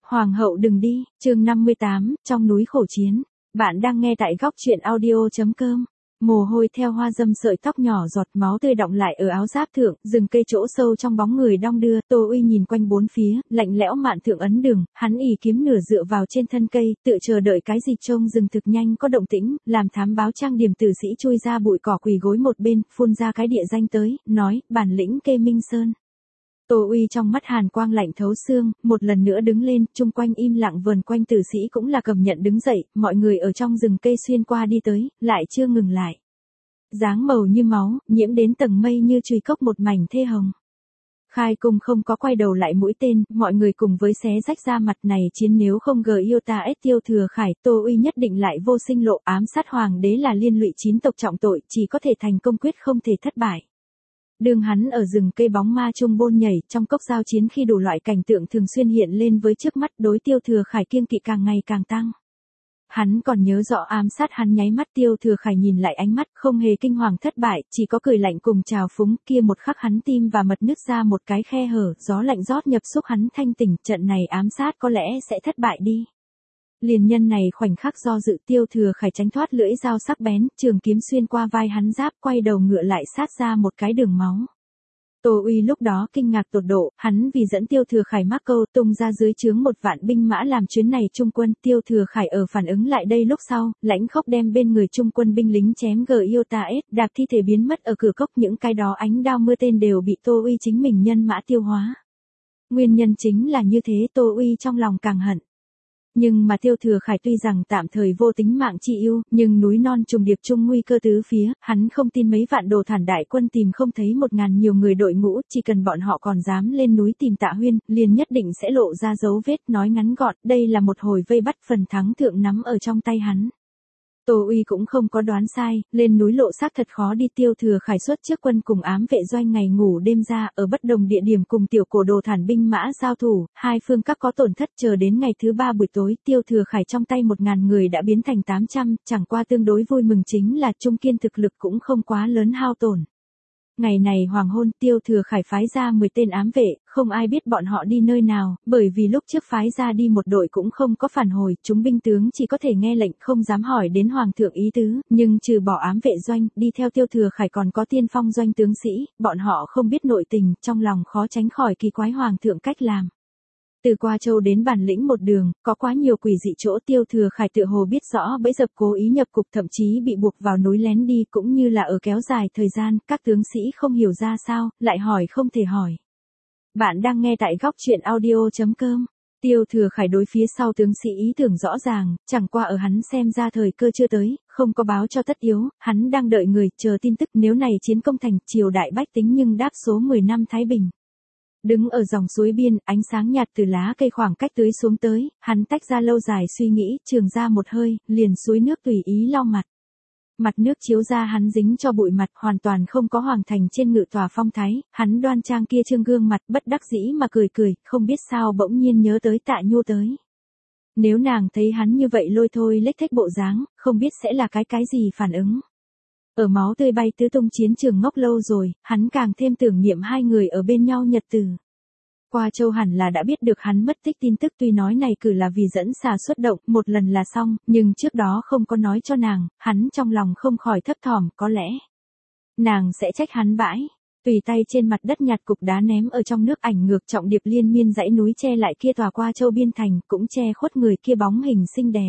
Hoàng hậu đừng đi, chương 58, trong núi khổ chiến. Bạn đang nghe tại góc truyện audio.com. Mồ hôi theo hoa dâm sợi tóc nhỏ giọt, máu tươi đọng lại ở áo giáp thượng, rừng cây chỗ sâu trong bóng người đong đưa. Tô Uy nhìn quanh bốn phía, lạnh lẽo mạn thượng ấn đường, hắn ỷ kiếm nửa dựa vào trên thân cây, tự chờ đợi cái gì. Trông rừng thực nhanh có động tĩnh, làm thám báo trang điểm tử sĩ chui ra bụi cỏ quỳ gối một bên, phun ra cái địa danh tới, nói, bản lĩnh Kê Minh Sơn. Tô Uy trong mắt hàn quang lạnh thấu xương, một lần nữa đứng lên, chung quanh im lặng vờn quanh tử sĩ cũng là cầm nhận đứng dậy, mọi người ở trong rừng cây xuyên qua đi tới, lại chưa ngừng lại. Dáng màu như máu, nhiễm đến tầng mây như chùy cốc một mảnh thê hồng. Khai Cung không có quay đầu lại mũi tên, mọi người cùng với xé rách ra mặt này chiến nếu không Tiêu Thừa Khải, Tô Uy nhất định lại vô sinh lộ, ám sát hoàng đế là liên lụy 9 tộc trọng tội, chỉ có thể thành công quyết không thể thất bại. Đường hắn ở rừng cây bóng ma trung bôn nhảy, trong cốc giao chiến khi đủ loại cảnh tượng thường xuyên hiện lên với trước mắt, đối Tiêu Thừa Khải kiêng kỵ càng ngày càng tăng. Hắn còn nhớ rõ ám sát hắn nháy mắt, Tiêu Thừa Khải nhìn lại ánh mắt không hề kinh hoàng thất bại, chỉ có cười lạnh cùng trào phúng, kia một khắc hắn tim và mật nứt ra một cái khe hở, gió lạnh rót nhập xúc hắn thanh tỉnh, trận này ám sát có lẽ sẽ thất bại đi. Liền nhân này khoảnh khắc do dự, Tiêu Thừa Khải tránh thoát lưỡi dao sắc bén, trường kiếm xuyên qua vai hắn giáp, quay đầu ngựa lại sát ra một cái đường máu. Tô Uy lúc đó kinh ngạc tột độ, hắn vì dẫn Tiêu Thừa Khải mắc câu tung ra dưới trướng 1 vạn binh mã làm chuyến này trung quân. Tiêu Thừa Khải ở phản ứng lại đây lúc sau, lãnh khốc đem bên người trung quân binh lính chém đạp thi thể biến mất ở cửa cốc, những cái đó ánh đao mưa tên đều bị Tô Uy chính mình nhân mã tiêu hóa. Nguyên nhân chính là như thế, Tô Uy trong lòng càng hận. Nhưng mà Tiêu Thừa Khải tuy rằng tạm thời vô tính mạng chi ưu, nhưng núi non trùng điệp chung nguy cơ tứ phía, hắn không tin mấy vạn đồ thản đại quân tìm không thấy 1000 nhiều người đội ngũ, chỉ cần bọn họ còn dám lên núi tìm Tạ Huyên, liền nhất định sẽ lộ ra dấu vết. Nói ngắn gọn, đây là một hồi vây bắt, phần thắng thượng nắm ở trong tay hắn. Tô Uy cũng không có đoán sai, lên núi lộ xác thật khó đi. Tiêu Thừa Khải xuất trước quân cùng ám vệ doanh ngày ngủ đêm ra, ở bất đồng địa điểm cùng tiểu cổ đồ thản binh mã giao thủ, hai phương các có tổn thất. Chờ đến ngày thứ 3 buổi tối, Tiêu Thừa Khải trong tay 1000 người đã biến thành 800, chẳng qua tương đối vui mừng chính là Trung Kiên thực lực cũng không quá lớn hao tổn. Ngày này hoàng hôn, Tiêu Thừa Khải phái ra 10 tên ám vệ, không ai biết bọn họ đi nơi nào, bởi vì lúc trước phái ra đi một đội cũng không có phản hồi, chúng binh tướng chỉ có thể nghe lệnh không dám hỏi đến hoàng thượng ý tứ, nhưng trừ bỏ ám vệ doanh, đi theo Tiêu Thừa Khải còn có tiên phong doanh tướng sĩ, bọn họ không biết nội tình, trong lòng khó tránh khỏi kỳ quái hoàng thượng cách làm. Từ Qua Châu đến Bản Lĩnh một đường, có quá nhiều quỷ dị chỗ. Tiêu Thừa Khải tựa hồ biết rõ bẫy dập cố ý nhập cục, thậm chí bị buộc vào núi lén đi, cũng như là ở kéo dài thời gian, các tướng sĩ không hiểu ra sao, lại hỏi không thể hỏi. Bạn đang nghe tại góc truyện audio.com. Tiêu Thừa Khải đối phía sau tướng sĩ ý tưởng rõ ràng, chẳng qua ở hắn xem ra thời cơ chưa tới, không có báo cho tất yếu, hắn đang đợi người, chờ tin tức. Nếu này chiến công thành, triều đại bách tính nhưng đáp số 10 năm Thái Bình. Đứng ở dòng suối biên, ánh sáng nhạt từ lá cây khoảng cách tưới xuống tới, hắn tách ra lâu dài suy nghĩ, trường ra một hơi, liền suối nước tùy ý lau mặt. Mặt nước chiếu ra hắn dính cho bụi mặt, hoàn toàn không có hoàng thành trên ngự tòa phong thái, hắn đoan trang kia trương gương mặt, bất đắc dĩ mà cười cười, không biết sao bỗng nhiên nhớ tới Tạ Nhu tới. Nếu nàng thấy hắn như vậy lôi thôi lếch thếch bộ dáng, không biết sẽ là cái gì phản ứng. Ở máu tươi bay tứ tung chiến trường ngốc lâu rồi, hắn càng thêm tưởng niệm hai người ở bên nhau nhật từ. Qua Châu hẳn là đã biết được hắn mất tích tin tức, tuy nói này cử là vì dẫn xà xuất động, một lần là xong, nhưng trước đó không có nói cho nàng, hắn trong lòng không khỏi thấp thỏm, có lẽ nàng sẽ trách hắn bãi. Tùy tay trên mặt đất nhặt cục đá ném ở trong nước, ảnh ngược trọng điệp liên miên dãy núi che lại kia tòa Qua Châu biên thành, cũng che khuất người kia bóng hình xinh đẹp.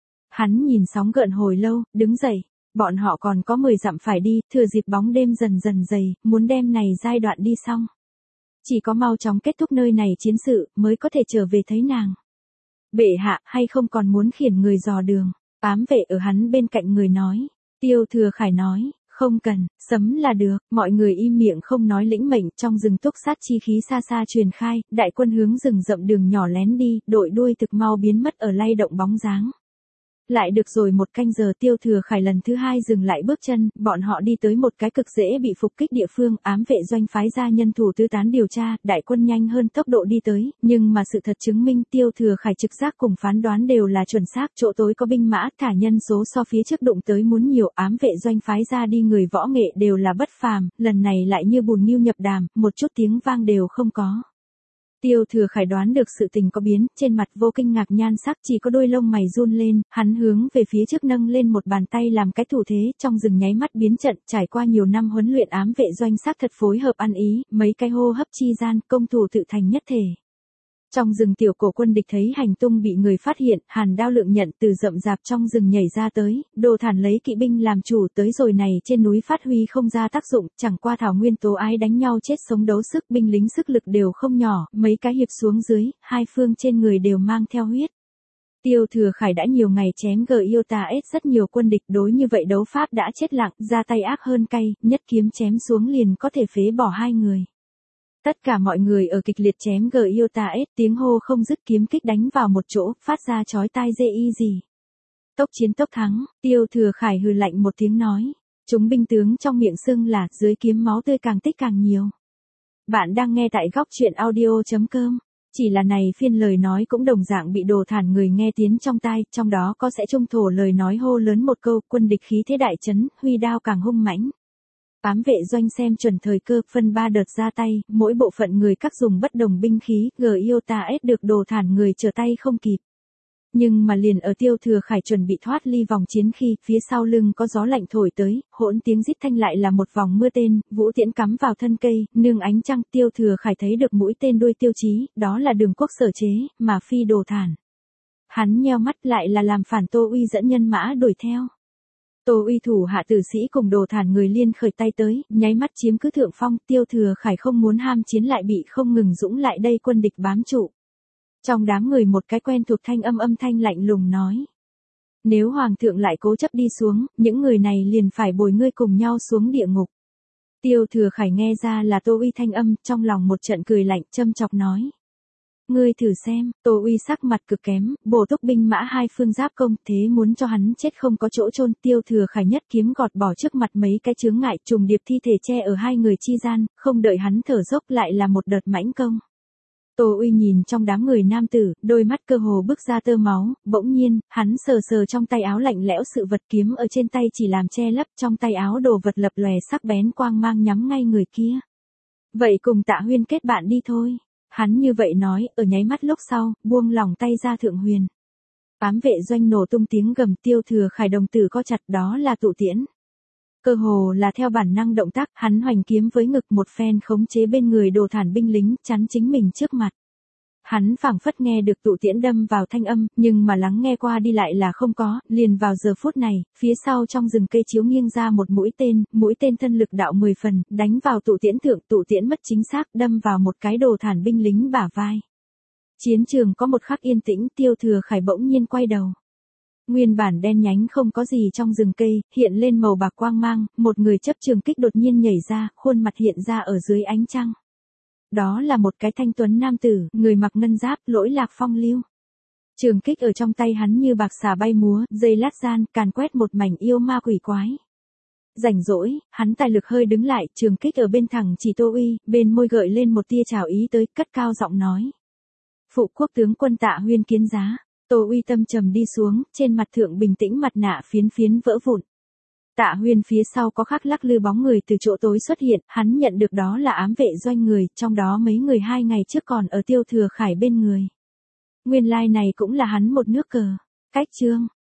Hắn nhìn sóng gợn hồi lâu, đứng dậy. Bọn họ còn có 10 dặm phải đi, thừa dịp bóng đêm dần dần dày, muốn đem này giai đoạn đi xong. Chỉ có mau chóng kết thúc nơi này chiến sự, mới có thể trở về thấy nàng. Bệ hạ, hay không còn muốn khiển người dò đường? Ám vệ ở hắn bên cạnh người nói. Tiêu Thừa Khải nói, không cần, sấm là được. Mọi người im miệng không nói lĩnh mệnh. Trong rừng túc sát chi khí xa xa truyền khai, đại quân hướng rừng rậm đường nhỏ lén đi, đội đuôi thực mau biến mất ở lay động bóng dáng. Lại được rồi 1 canh giờ, Tiêu Thừa Khải lần thứ 2 dừng lại bước chân, bọn họ đi tới một cái cực dễ bị phục kích địa phương, ám vệ doanh phái ra nhân thủ tứ tán điều tra, đại quân nhanh hơn tốc độ đi tới, nhưng mà sự thật chứng minh Tiêu Thừa Khải trực giác cùng phán đoán đều là chuẩn xác, chỗ tối có binh mã, thả nhân số so phía trước đụng tới muốn nhiều, ám vệ doanh phái ra đi người võ nghệ đều là bất phàm, lần này lại như bùn niu nhập đàm, một chút tiếng vang đều không có. Tiêu Thừa Khải đoán được sự tình có biến, trên mặt vô kinh ngạc nhan sắc, chỉ có đôi lông mày run lên, hắn hướng về phía trước nâng lên một bàn tay làm cái thủ thế, trong rừng nháy mắt biến trận, trải qua nhiều năm huấn luyện ám vệ doanh xác thật phối hợp ăn ý, mấy cái hô hấp chi gian, công thủ tự thành nhất thể. Trong rừng tiểu cổ quân địch thấy hành tung bị người phát hiện, hàn đao lượng nhận từ rậm rạp trong rừng nhảy ra tới, Đồ Thản lấy kỵ binh làm chủ tới rồi này trên núi phát huy không ra tác dụng, chẳng qua thảo nguyên tố ái đánh nhau chết sống đấu sức, binh lính sức lực đều không nhỏ, mấy cái hiệp xuống dưới, hai phương trên người đều mang theo huyết. Tiêu Thừa Khải đã nhiều ngày chém Giotaes rất nhiều quân địch, đối như vậy đấu pháp đã chết lặng, ra tay ác hơn cay, nhất kiếm chém xuống liền có thể phế bỏ hai người. Tất cả mọi người ở kịch liệt chém Giotaes, tiếng hô không dứt, kiếm kích đánh vào một chỗ, phát ra chói tai gì. Tốc chiến tốc thắng, Tiêu Thừa Khải hừ lạnh một tiếng nói. Chúng binh tướng trong miệng xưng là, dưới kiếm máu tươi càng tích càng nhiều. Bạn đang nghe tại góc truyện audio.com. Chỉ là này phiên lời nói cũng đồng dạng bị Đồ Thản người nghe tiếng trong tai, trong đó có sẽ trung thổ lời nói hô lớn một câu, quân địch khí thế đại chấn, huy đao càng hung mãnh. Ám vệ doanh xem chuẩn thời cơ, phân 3 đợt ra tay, mỗi bộ phận người các dùng bất đồng binh khí, Giotaes được Đồ Thản người trở tay không kịp. Nhưng mà liền ở Tiêu Thừa Khải chuẩn bị thoát ly vòng chiến khi, phía sau lưng có gió lạnh thổi tới, hỗn tiếng rít thanh lại là một vòng mưa tên, vũ tiễn cắm vào thân cây, nương ánh trăng, Tiêu Thừa Khải thấy được mũi tên đuôi tiêu chí, đó là Đường Quốc sở chế, mà phi Đồ Thản. Hắn nheo mắt lại là làm phản Tô Uy dẫn nhân mã đuổi theo. Tô Uy thủ hạ tử sĩ cùng Đồ Thản người liên khởi tay tới, nháy mắt chiếm cứ thượng phong, Tiêu Thừa Khải không muốn ham chiến lại bị không ngừng dũng lại đây quân địch bám trụ. Trong đám người một cái quen thuộc thanh âm thanh lạnh lùng nói. Nếu Hoàng thượng lại cố chấp đi xuống, những người này liền phải bồi ngươi cùng nhau xuống địa ngục. Tiêu Thừa Khải nghe ra là Tô Uy thanh âm, trong lòng một trận cười lạnh, châm chọc nói. Ngươi thử xem, Tô Uy sắc mặt cực kém, bổ túc binh mã hai phương giáp công, thế muốn cho hắn chết không có chỗ chôn. Tiêu Thừa Khải nhất kiếm gọt bỏ trước mặt mấy cái chướng ngại, trùng điệp thi thể che ở hai người chi gian, không đợi hắn thở dốc lại là một đợt mãnh công. Tô Uy nhìn trong đám người nam tử, đôi mắt cơ hồ bức ra tơ máu, bỗng nhiên, hắn sờ sờ trong tay áo lạnh lẽo sự vật, kiếm ở trên tay chỉ làm che lấp, trong tay áo đồ vật lập lòe sắc bén quang mang nhắm ngay người kia. Vậy cùng Tạ Huyên kết bạn đi thôi. Hắn như vậy nói, ở nháy mắt lúc sau, buông lỏng tay ra Thượng Huyền. Ám vệ doanh nổ tung tiếng gầm, Tiêu Thừa Khải đồng tử co chặt, đó là tụ tiễn. Cơ hồ là theo bản năng động tác, hắn hoành kiếm với ngực, một phen khống chế bên người Đồ Thản binh lính, chắn chính mình trước mặt. Hắn phảng phất nghe được tụ tiễn đâm vào thanh âm, nhưng mà lắng nghe qua đi lại là không có, liền vào giờ phút này, phía sau trong rừng cây chiếu nghiêng ra một mũi tên thân lực đạo 10 phần, đánh vào tụ tiễn thượng, tụ tiễn mất chính xác, đâm vào một cái Đồ Thản binh lính bả vai. Chiến trường có một khắc yên tĩnh, Tiêu Thừa Khải bỗng nhiên quay đầu. Nguyên bản đen nhánh không có gì trong rừng cây, hiện lên màu bạc quang mang, một người chấp trường kích đột nhiên nhảy ra, khuôn mặt hiện ra ở dưới ánh trăng. Đó là một cái thanh tuấn nam tử, người mặc ngân giáp, lỗi lạc phong lưu. Trường kích ở trong tay hắn như bạc xà bay múa, dây lát gian, càn quét một mảnh yêu ma quỷ quái. Rảnh rỗi, hắn tài lực hơi đứng lại, trường kích ở bên thẳng chỉ Tô Uy, bên môi gợi lên một tia chào ý tới, cất cao giọng nói. Phụ quốc tướng quân Tạ Huyên kiến giá. Tô Uy tâm trầm đi xuống, trên mặt thượng bình tĩnh, mặt nạ phiến phiến vỡ vụn. Tạ Huyên phía sau có khắc lắc lư bóng người từ chỗ tối xuất hiện, hắn nhận được đó là ám vệ doanh người, trong đó mấy người 2 ngày trước còn ở Tiêu Thừa Khải bên người. Nguyên lai này cũng là hắn một nước cờ. Cách chương,